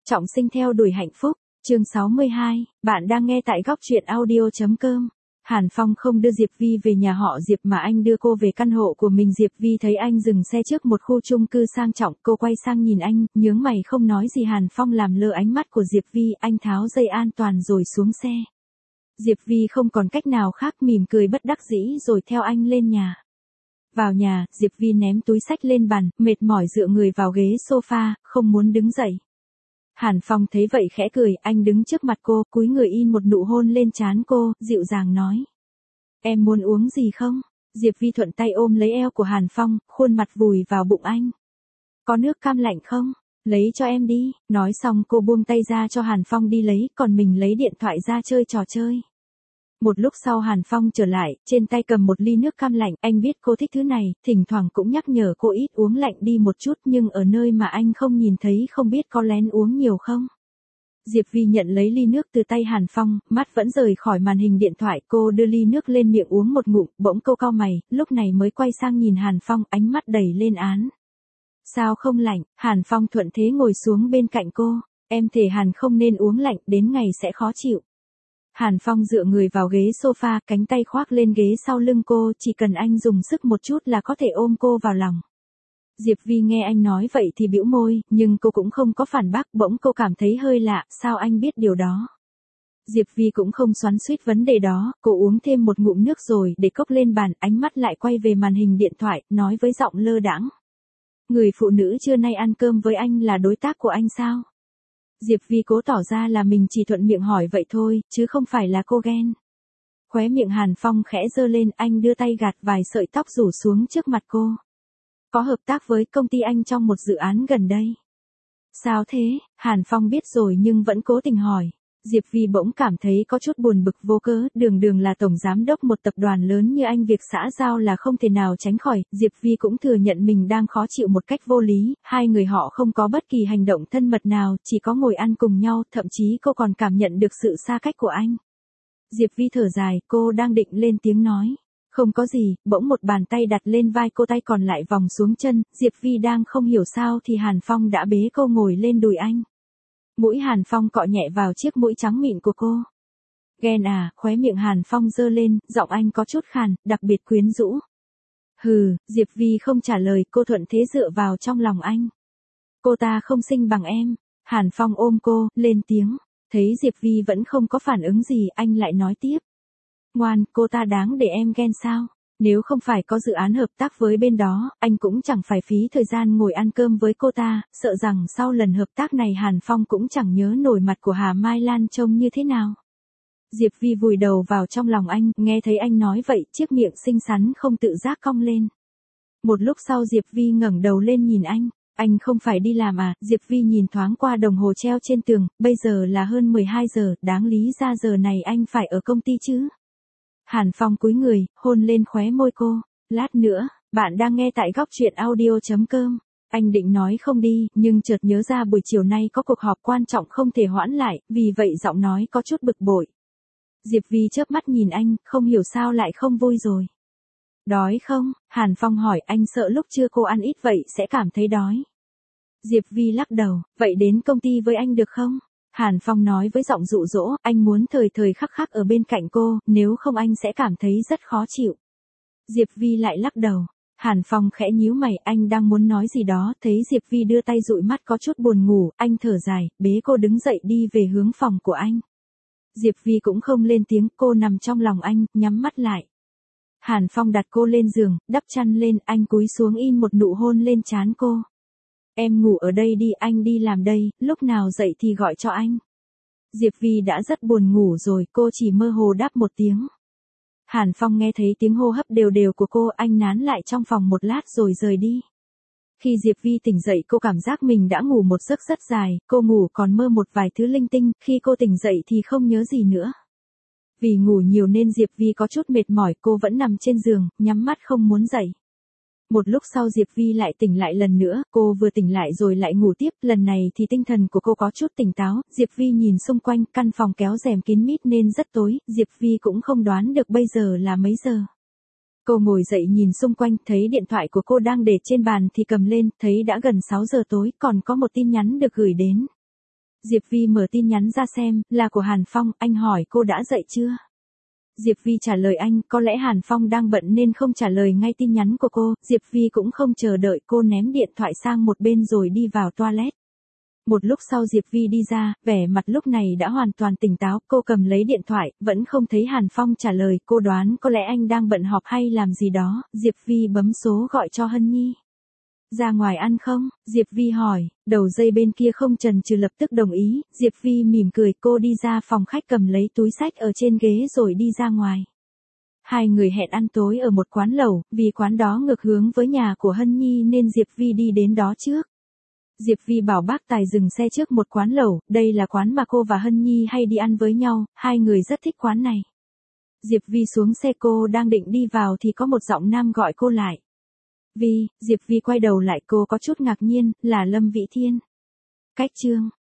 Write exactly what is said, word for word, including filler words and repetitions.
Trọng sinh theo đuổi hạnh phúc, chương sáu mươi hai, bạn đang nghe tại góc truyện audio.com. Hàn Phong không đưa Diệp Vi về nhà họ Diệp mà anh đưa cô về căn hộ của mình. Diệp Vi thấy anh dừng xe trước một khu chung cư sang trọng, cô quay sang nhìn anh, nhướng mày không nói gì. Hàn Phong làm lơ ánh mắt của Diệp Vi, anh tháo dây an toàn rồi xuống xe. Diệp Vi không còn cách nào khác, mỉm cười bất đắc dĩ rồi theo anh lên nhà. Vào nhà, Diệp Vi ném túi xách lên bàn, mệt mỏi dựa người vào ghế sofa, không muốn đứng dậy. Hàn Phong thấy vậy khẽ cười, anh đứng trước mặt cô, cúi người in một nụ hôn lên trán cô, dịu dàng nói. Em muốn uống gì không? Diệp Vi thuận tay ôm lấy eo của Hàn Phong, khuôn mặt vùi vào bụng anh. Có nước cam lạnh không? Lấy cho em đi. Nói xong cô buông tay ra cho Hàn Phong đi lấy, còn mình lấy điện thoại ra chơi trò chơi. Một lúc sau Hàn Phong trở lại, trên tay cầm một ly nước cam lạnh, anh biết cô thích thứ này, thỉnh thoảng cũng nhắc nhở cô ít uống lạnh đi một chút, nhưng ở nơi mà anh không nhìn thấy không biết có lén uống nhiều không. Diệp Vi nhận lấy ly nước từ tay Hàn Phong, mắt vẫn rời khỏi màn hình điện thoại, cô đưa ly nước lên miệng uống một ngụm, bỗng cô cau mày, lúc này mới quay sang nhìn Hàn Phong, ánh mắt đầy lên án. Sao không lạnh? Hàn Phong thuận thế ngồi xuống bên cạnh cô, em thề Hàn không nên uống lạnh, đến ngày sẽ khó chịu. Hàn Phong dựa người vào ghế sofa, cánh tay khoác lên ghế sau lưng cô, chỉ cần anh dùng sức một chút là có thể ôm cô vào lòng. Diệp Vi nghe anh nói vậy thì bĩu môi, nhưng cô cũng không có phản bác, bỗng cô cảm thấy hơi lạ, sao anh biết điều đó? Diệp Vi cũng không xoắn xuýt vấn đề đó, cô uống thêm một ngụm nước rồi để cốc lên bàn, ánh mắt lại quay về màn hình điện thoại, nói với giọng lơ đãng. Người phụ nữ trưa nay ăn cơm với anh là đối tác của anh sao? Diệp Vi cố tỏ ra là mình chỉ thuận miệng hỏi vậy thôi, chứ không phải là cô ghen. Khóe miệng Hàn Phong khẽ giơ lên, anh đưa tay gạt vài sợi tóc rủ xuống trước mặt cô. Có hợp tác với công ty anh trong một dự án gần đây. Sao thế? Hàn Phong biết rồi nhưng vẫn cố tình hỏi. Diệp Vi bỗng cảm thấy có chút buồn bực vô cớ, đường đường là tổng giám đốc một tập đoàn lớn như anh, việc xã giao là không thể nào tránh khỏi. Diệp Vi cũng thừa nhận mình đang khó chịu một cách vô lý, hai người họ không có bất kỳ hành động thân mật nào, chỉ có ngồi ăn cùng nhau, thậm chí cô còn cảm nhận được sự xa cách của anh. Diệp Vi thở dài, cô đang định lên tiếng nói. Không có gì, bỗng một bàn tay đặt lên vai cô, tay còn lại vòng xuống chân, Diệp Vi đang không hiểu sao thì Hàn Phong đã bế cô ngồi lên đùi anh. Mũi Hàn Phong cọ nhẹ vào chiếc mũi trắng mịn của cô. Ghen à? Khóe miệng Hàn Phong giơ lên, giọng anh có chút khàn, đặc biệt quyến rũ. Hừ, Diệp Vi không trả lời, cô thuận thế dựa vào trong lòng anh. Cô ta không xinh bằng em. Hàn Phong ôm cô, lên tiếng. Thấy Diệp Vi vẫn không có phản ứng gì, anh lại nói tiếp. Ngoan, cô ta đáng để em ghen sao? Nếu không phải có dự án hợp tác với bên đó, anh cũng chẳng phải phí thời gian ngồi ăn cơm với cô ta, sợ rằng sau lần hợp tác này Hàn Phong cũng chẳng nhớ nổi mặt của Hà Mai Lan trông như thế nào. Diệp Vi vùi đầu vào trong lòng anh, nghe thấy anh nói vậy, chiếc miệng xinh xắn không tự giác cong lên. Một lúc sau Diệp Vi ngẩng đầu lên nhìn anh, anh không phải đi làm à? Diệp Vi nhìn thoáng qua đồng hồ treo trên tường, bây giờ là hơn mười hai giờ, đáng lý ra giờ này anh phải ở công ty chứ. Hàn Phong cúi người, hôn lên khóe môi cô. Lát nữa, bạn đang nghe tại góc truyện audio.com. Anh định nói không đi, nhưng chợt nhớ ra buổi chiều nay có cuộc họp quan trọng không thể hoãn lại, vì vậy giọng nói có chút bực bội. Diệp Vi chớp mắt nhìn anh, không hiểu sao lại không vui rồi. Đói không? Hàn Phong hỏi, anh sợ lúc trưa cô ăn ít vậy sẽ cảm thấy đói. Diệp Vi lắc đầu, vậy đến công ty với anh được không? Hàn Phong nói với giọng dụ dỗ, anh muốn thời thời khắc khắc ở bên cạnh cô, nếu không anh sẽ cảm thấy rất khó chịu. Diệp Vi lại lắc đầu. Hàn Phong khẽ nhíu mày, anh đang muốn nói gì đó, thấy Diệp Vi đưa tay dụi mắt có chút buồn ngủ, anh thở dài, bế cô đứng dậy đi về hướng phòng của anh. Diệp Vi cũng không lên tiếng, cô nằm trong lòng anh, nhắm mắt lại. Hàn Phong đặt cô lên giường, đắp chăn lên, anh cúi xuống in một nụ hôn lên trán cô. Em ngủ ở đây đi, anh đi làm đây, lúc nào dậy thì gọi cho anh. Diệp Vi đã rất buồn ngủ rồi, cô chỉ mơ hồ đáp một tiếng. Hàn Phong nghe thấy tiếng hô hấp đều đều của cô, anh nán lại trong phòng một lát rồi rời đi. Khi Diệp Vi tỉnh dậy cô cảm giác mình đã ngủ một giấc rất dài, cô ngủ còn mơ một vài thứ linh tinh, khi cô tỉnh dậy thì không nhớ gì nữa. Vì ngủ nhiều nên Diệp Vi có chút mệt mỏi, cô vẫn nằm trên giường, nhắm mắt không muốn dậy. Một lúc sau Diệp Vi lại tỉnh lại lần nữa, cô vừa tỉnh lại rồi lại ngủ tiếp, lần này thì tinh thần của cô có chút tỉnh táo. Diệp Vi nhìn xung quanh, căn phòng kéo rèm kín mít nên rất tối, Diệp Vi cũng không đoán được bây giờ là mấy giờ. Cô ngồi dậy nhìn xung quanh, thấy điện thoại của cô đang để trên bàn thì cầm lên, thấy đã gần sáu giờ tối, còn có một tin nhắn được gửi đến. Diệp Vi mở tin nhắn ra xem, là của Hàn Phong, anh hỏi cô đã dậy chưa? Diệp Vi trả lời anh, có lẽ Hàn Phong đang bận nên không trả lời ngay tin nhắn của cô, Diệp Vi cũng không chờ đợi cô ném điện thoại sang một bên rồi đi vào toilet. Một lúc sau Diệp Vi đi ra, vẻ mặt lúc này đã hoàn toàn tỉnh táo, cô cầm lấy điện thoại, vẫn không thấy Hàn Phong trả lời, cô đoán có lẽ anh đang bận họp hay làm gì đó, Diệp Vi bấm số gọi cho Hân Nhi. Ra ngoài ăn không? Diệp Vi hỏi, đầu dây bên kia không chần chừ lập tức đồng ý, Diệp Vi mỉm cười, cô đi ra phòng khách cầm lấy túi xách ở trên ghế rồi đi ra ngoài. Hai người hẹn ăn tối ở một quán lẩu, vì quán đó ngược hướng với nhà của Hân Nhi nên Diệp Vi đi đến đó trước. Diệp Vi bảo bác tài dừng xe trước một quán lẩu, đây là quán mà cô và Hân Nhi hay đi ăn với nhau, hai người rất thích quán này. Diệp Vi xuống xe, cô đang định đi vào thì có một giọng nam gọi cô lại. Vi, Diệp Vi quay đầu lại, cô có chút ngạc nhiên, là Lâm Vĩ Thiên. Cách chương